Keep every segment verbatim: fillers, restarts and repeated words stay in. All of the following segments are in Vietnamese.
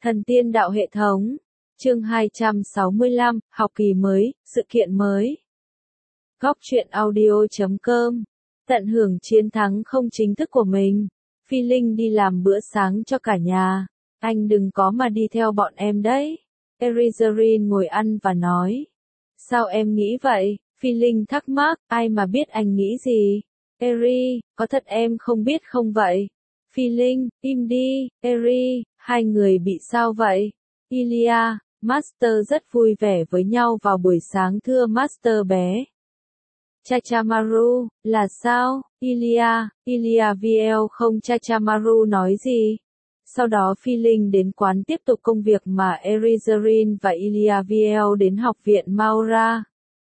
Thần tiên đạo hệ thống. Chương hai trăm sáu mươi lăm, học kỳ mới, sự kiện mới. Góc truyện audio chấm com. Tận hưởng chiến thắng không chính thức của mình. Phi Linh đi làm bữa sáng cho cả nhà. Anh đừng có mà đi theo bọn em đấy. Erizarine ngồi ăn và nói. Sao em nghĩ vậy? Phi Linh thắc mắc, ai mà biết anh nghĩ gì? Eri, có thật em không biết không vậy? Phi Linh, im đi, Eri, hai người bị sao vậy? Ilia, Master rất vui vẻ với nhau vào buổi sáng thưa Master bé. Chachamaru, là sao? Ilia, Ilia Viel không Chachamaru nói gì. Sau đó Phi Linh đến quán tiếp tục công việc mà Erizarine và Ilia Viel đến học viện Maura.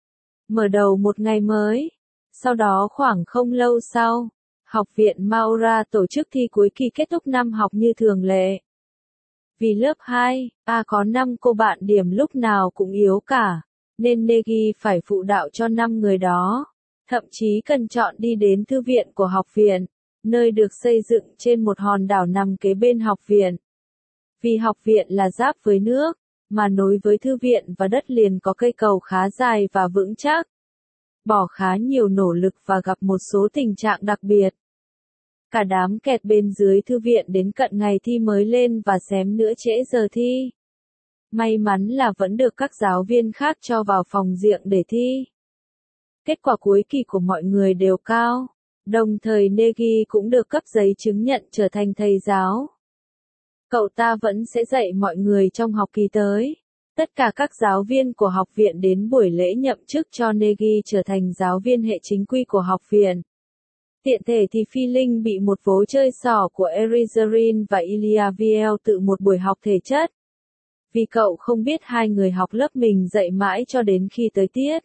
Mở đầu một ngày mới. Sau đó khoảng không lâu sau, học viện Maura tổ chức thi cuối kỳ kết thúc năm học như thường lệ. Vì lớp hai, A có năm cô bạn điểm lúc nào cũng yếu cả, nên Negi phải phụ đạo cho năm người đó. Thậm chí cần chọn đi đến thư viện của học viện, nơi được xây dựng trên một hòn đảo nằm kế bên học viện. Vì học viện là giáp với nước, mà nối với thư viện và đất liền có cây cầu khá dài và vững chắc. Bỏ khá nhiều nỗ lực và gặp một số tình trạng đặc biệt. Cả đám kẹt bên dưới thư viện đến cận ngày thi mới lên và xém nữa trễ giờ thi. May mắn là vẫn được các giáo viên khác cho vào phòng riêng để thi. Kết quả cuối kỳ của mọi người đều cao, đồng thời Negi cũng được cấp giấy chứng nhận trở thành thầy giáo. Cậu ta vẫn sẽ dạy mọi người trong học kỳ tới. Tất cả các giáo viên của học viện đến buổi lễ nhậm chức cho Negi trở thành giáo viên hệ chính quy của học viện. Tiện thể thì Phi Linh bị một vố chơi xỏ của Erizarine và Ilia Viel tự một buổi học thể chất. Vì cậu không biết hai người học lớp mình dạy mãi cho đến khi tới tiết.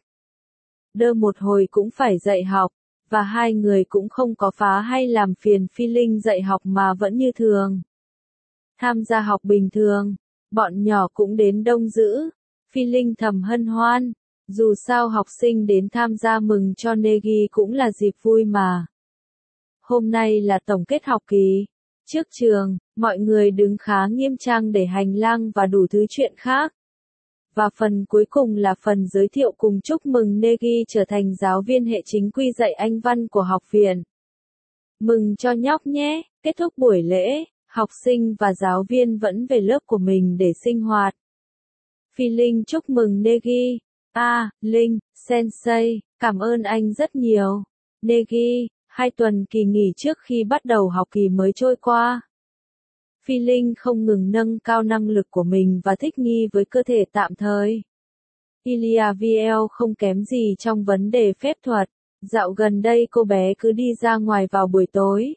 Đơ một hồi cũng phải dạy học, và hai người cũng không có phá hay làm phiền Phi Linh dạy học mà vẫn như thường. Tham gia học bình thường, bọn nhỏ cũng đến đông dữ. Phi Linh thầm hân hoan, dù sao học sinh đến tham gia mừng cho Negi cũng là dịp vui mà. Hôm nay là tổng kết học kỳ. Trước trường, mọi người đứng khá nghiêm trang để hành lang và đủ thứ chuyện khác. Và phần cuối cùng là phần giới thiệu cùng chúc mừng Negi trở thành giáo viên hệ chính quy dạy Anh văn của học viện. Mừng cho nhóc nhé, kết thúc buổi lễ, học sinh và giáo viên vẫn về lớp của mình để sinh hoạt. Phi Linh chúc mừng Negi. À, Linh, Sensei, cảm ơn anh rất nhiều. Negi, hai tuần kỳ nghỉ trước khi bắt đầu học kỳ mới trôi qua. Phi Linh không ngừng nâng cao năng lực của mình và thích nghi với cơ thể tạm thời. Ilia Viel không kém gì trong vấn đề phép thuật. Dạo gần đây cô bé cứ đi ra ngoài vào buổi tối.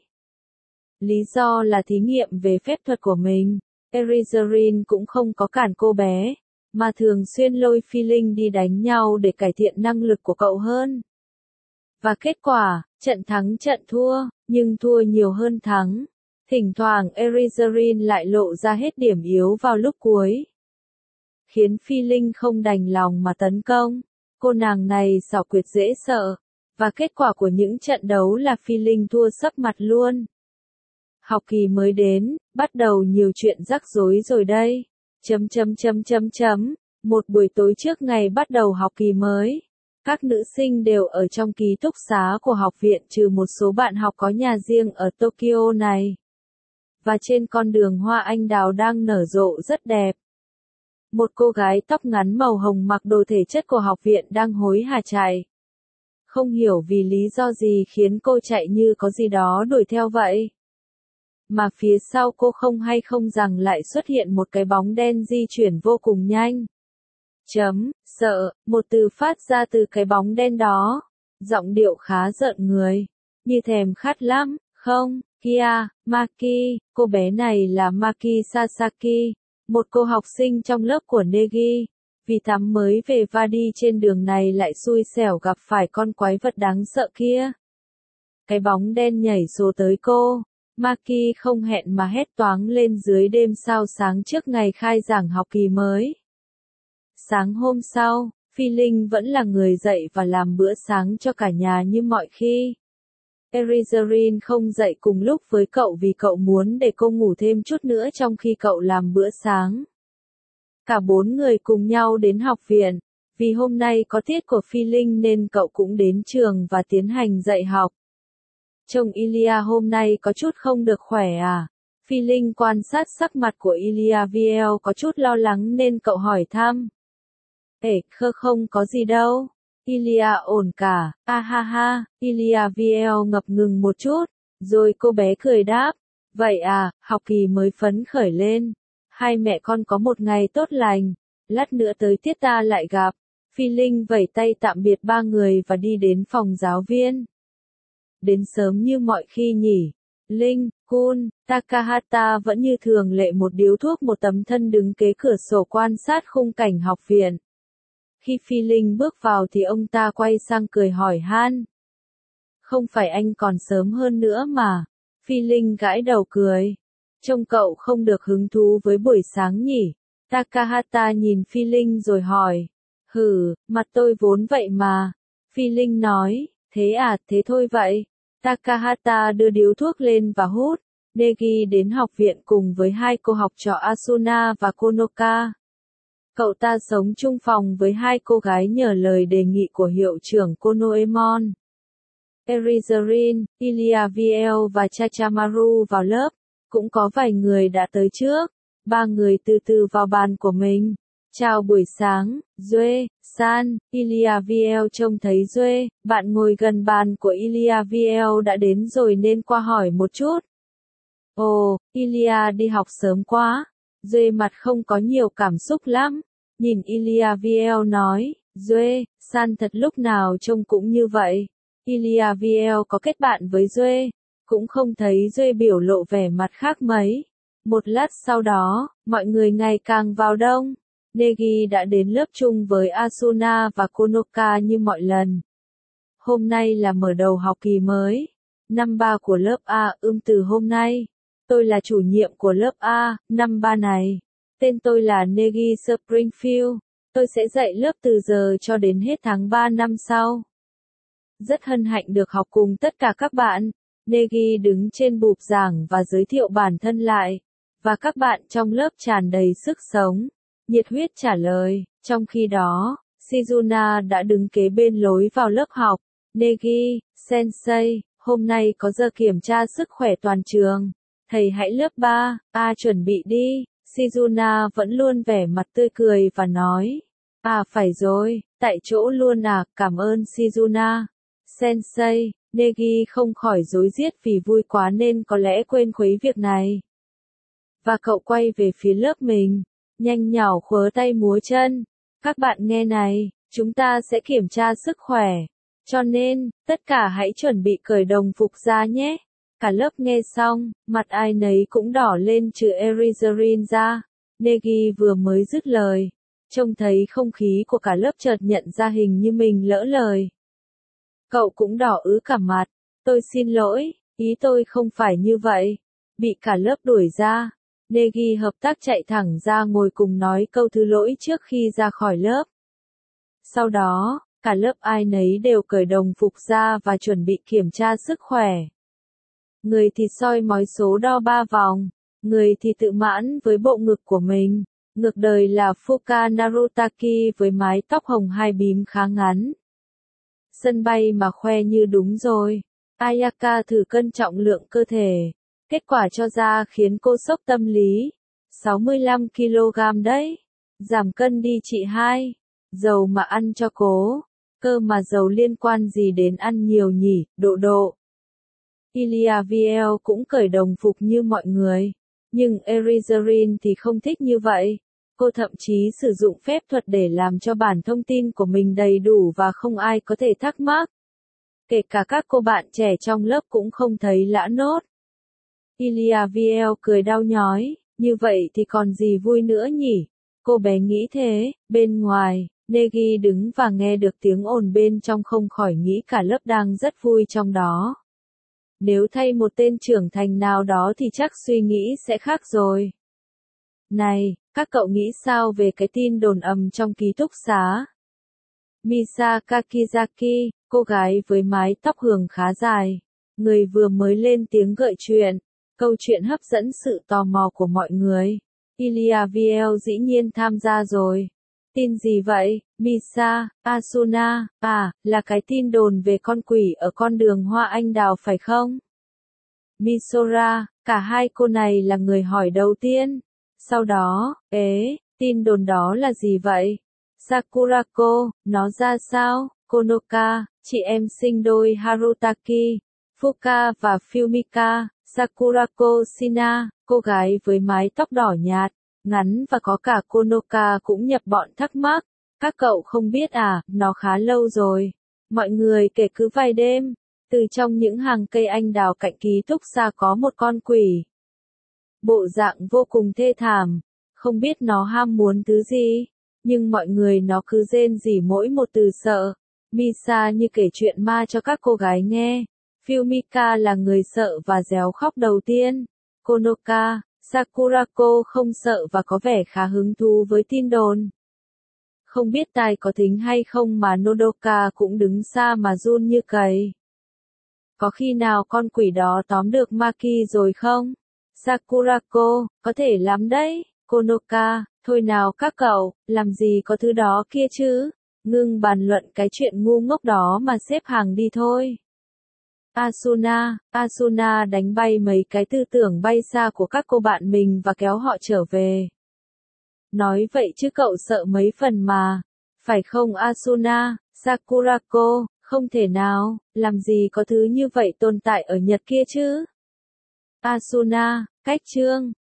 Lý do là thí nghiệm về phép thuật của mình. Erizarine cũng không có cản cô bé, mà thường xuyên lôi Phi Linh đi đánh nhau để cải thiện năng lực của cậu hơn. Và kết quả, trận thắng trận thua, nhưng thua nhiều hơn thắng. Thỉnh thoảng Erizarine lại lộ ra hết điểm yếu vào lúc cuối. Khiến Phi Linh không đành lòng mà tấn công. Cô nàng này xảo quyệt dễ sợ. Và kết quả của những trận đấu là Phi Linh thua sấp mặt luôn. Học kỳ mới đến, bắt đầu nhiều chuyện rắc rối rồi đây. Chấm chấm chấm chấm chấm. Một buổi tối trước ngày bắt đầu học kỳ mới. Các nữ sinh đều ở trong ký túc xá của học viện trừ một số bạn học có nhà riêng ở Tokyo này. Và trên con đường hoa anh đào đang nở rộ rất đẹp. Một cô gái tóc ngắn màu hồng mặc đồ thể chất của học viện đang hối hả chạy. Không hiểu vì lý do gì khiến cô chạy như có gì đó đuổi theo vậy. Mà phía sau cô không hay không rằng lại xuất hiện một cái bóng đen di chuyển vô cùng nhanh. Chấm, sợ, một từ phát ra từ cái bóng đen đó. Giọng điệu khá rợn người. Như thèm khát lắm, không, Kia, Maki, cô bé này là Maki Sasaki, một cô học sinh trong lớp của Negi. Vì tắm mới về và đi trên đường này lại xui xẻo gặp phải con quái vật đáng sợ kia. Cái bóng đen nhảy số tới cô. Maki không hẹn mà hét toáng lên dưới đêm sao sáng trước ngày khai giảng học kỳ mới. Sáng hôm sau, Phi Linh vẫn là người dậy và làm bữa sáng cho cả nhà như mọi khi. Erizarine không dậy cùng lúc với cậu vì cậu muốn để cô ngủ thêm chút nữa trong khi cậu làm bữa sáng. Cả bốn người cùng nhau đến học viện. Vì hôm nay có tiết của Phi Linh nên cậu cũng đến trường và tiến hành dạy học. Chồng Ilia hôm nay có chút không được khỏe à? Phi Linh quan sát sắc mặt của Ilia Viel có chút lo lắng nên cậu hỏi thăm. Ê, khơ không có gì đâu. Ilia ổn cả, a ha ha, Ilia Viel ngập ngừng một chút, rồi cô bé cười đáp. Vậy à, học kỳ mới phấn khởi lên. Hai mẹ con có một ngày tốt lành. Lát nữa tới tiết ta lại gặp. Phi Linh vẩy tay tạm biệt ba người và đi đến phòng giáo viên. Đến sớm như mọi khi nhỉ. Linh, Kun, Takahata vẫn như thường lệ một điếu thuốc một tấm thân đứng kế cửa sổ quan sát khung cảnh học viện. Khi Phi Linh bước vào thì ông ta quay sang cười hỏi han. Không phải anh còn sớm hơn nữa mà. Phi Linh gãi đầu cười. Trông cậu không được hứng thú với buổi sáng nhỉ. Takahata nhìn Phi Linh rồi hỏi. Hừ, mặt tôi vốn vậy mà. Phi Linh nói, thế à, thế thôi vậy. Takahata đưa điếu thuốc lên và hút. Negi đến học viện cùng với hai cô học trò Asuna và Konoka. Cậu ta sống chung phòng với hai cô gái nhờ lời đề nghị của hiệu trưởng Konoemon. Erizarine, Ilia Viel và Chachamaru vào lớp. Cũng có vài người đã tới trước. Ba người từ từ vào bàn của mình. Chào buổi sáng, Duê, San, Ilia Viel trông thấy Duê, bạn ngồi gần bàn của Ilia Viel đã đến rồi nên qua hỏi một chút. Ồ, Ilia đi học sớm quá. Duê mặt không có nhiều cảm xúc lắm. Nhìn Ilia Viel nói, Duê, San thật lúc nào trông cũng như vậy. Ilia Viel có kết bạn với Duê, cũng không thấy Duê biểu lộ vẻ mặt khác mấy. Một lát sau đó, mọi người ngày càng vào đông. Negi đã đến lớp chung với Asuna và Konoka như mọi lần. Hôm nay là mở đầu học kỳ mới. Năm ba của lớp A ưm từ hôm nay. Tôi là chủ nhiệm của lớp A, năm ba này. Tên tôi là Negi Springfield. Tôi sẽ dạy lớp từ giờ cho đến hết tháng ba năm sau. Rất hân hạnh được học cùng tất cả các bạn. Negi đứng trên bục giảng và giới thiệu bản thân lại. Và các bạn trong lớp tràn đầy sức sống. Nhiệt huyết trả lời. Trong khi đó, Shizuna đã đứng kế bên lối vào lớp học. Negi, Sensei, hôm nay có giờ kiểm tra sức khỏe toàn trường. Thầy hãy lớp ba, A chuẩn bị đi. Shizuna vẫn luôn vẻ mặt tươi cười và nói. À phải rồi, tại chỗ luôn à, cảm ơn Shizuna. Sensei, Negi không khỏi rối riết vì vui quá nên có lẽ quên khuấy việc này. Và cậu quay về phía lớp mình, nhanh nhảu khuớ tay múa chân. Các bạn nghe này, chúng ta sẽ kiểm tra sức khỏe. Cho nên, tất cả hãy chuẩn bị cởi đồng phục ra nhé. Cả lớp nghe xong, mặt ai nấy cũng đỏ lên trừ Erizarine ra. Negi vừa mới dứt lời. Trông thấy không khí của cả lớp chợt nhận ra hình như mình lỡ lời. Cậu cũng đỏ ứ cả mặt. Tôi xin lỗi, ý tôi không phải như vậy. Bị cả lớp đuổi ra. Negi hợp tác chạy thẳng ra ngồi cùng nói câu thứ lỗi trước khi ra khỏi lớp. Sau đó, cả lớp ai nấy đều cởi đồng phục ra và chuẩn bị kiểm tra sức khỏe. Người thì soi mói số đo ba vòng, người thì tự mãn với bộ ngực của mình. Ngược đời là Fuka Narutaki với mái tóc hồng hai bím khá ngắn. Sân bay mà khoe như đúng rồi. Ayaka thử cân trọng lượng cơ thể. Kết quả cho ra khiến cô sốc tâm lý. sáu mươi lăm ki lô gam đấy. Giảm cân đi chị hai. Dầu mà ăn cho cố. Cơ mà dầu liên quan gì đến ăn nhiều nhỉ, độ độ. Ilia Viel cũng cởi đồng phục như mọi người. Nhưng Erizarine thì không thích như vậy. Cô thậm chí sử dụng phép thuật để làm cho bản thông tin của mình đầy đủ và không ai có thể thắc mắc. Kể cả các cô bạn trẻ trong lớp cũng không thấy lã nốt. Ilia Viel cười đau nhói, như vậy thì còn gì vui nữa nhỉ? Cô bé nghĩ thế, bên ngoài, Negi đứng và nghe được tiếng ồn bên trong không khỏi nghĩ cả lớp đang rất vui trong đó. Nếu thay một tên trưởng thành nào đó thì chắc suy nghĩ sẽ khác rồi. Này, các cậu nghĩ sao về cái tin đồn ầm trong ký túc xá? Misa Kakizaki, cô gái với mái tóc hường khá dài, Người vừa mới lên tiếng gợi chuyện. Câu chuyện hấp dẫn sự tò mò của mọi người. Ilya Viel dĩ nhiên tham gia rồi. Tin gì vậy, Misa, Asuna? À, là cái tin đồn về con quỷ ở con đường hoa anh đào phải không? Misora, cả hai cô này là người hỏi đầu tiên. Sau đó, ế, tin đồn đó là gì vậy? Sakurako, nó ra sao? Konoka, chị em sinh đôi Harutaki, Fuka và Fumika, Sakurako Shina, cô gái với mái tóc đỏ nhạt, ngắn và có cả Konoka cũng nhập bọn thắc mắc. Các cậu không biết à, nó khá lâu rồi. Mọi người kể cứ vài đêm, từ trong những hàng cây anh đào cạnh ký túc xá có một con quỷ. Bộ dạng vô cùng thê thảm, không biết nó ham muốn thứ gì, nhưng mọi người nó cứ rên rỉ mỗi một từ sợ. Misa như kể chuyện ma cho các cô gái nghe. Fumika là người sợ và réo khóc đầu tiên. Konoka, Sakurako không sợ và có vẻ khá hứng thú với tin đồn. Không biết tai có thính hay không mà Nodoka cũng đứng xa mà run như cầy. Có khi nào con quỷ đó tóm được Maki rồi không? Sakurako, có thể lắm đấy. Konoka, thôi nào các cậu, làm gì có thứ đó kia chứ? Ngưng bàn luận cái chuyện ngu ngốc đó mà xếp hàng đi thôi. Asuna, Asuna đánh bay mấy cái tư tưởng bay xa của các cô bạn mình và kéo họ trở về. Nói vậy chứ cậu sợ mấy phần mà. Phải không Asuna? Sakurako, không thể nào, làm gì có thứ như vậy tồn tại ở Nhật kia chứ? Asuna, cách chương.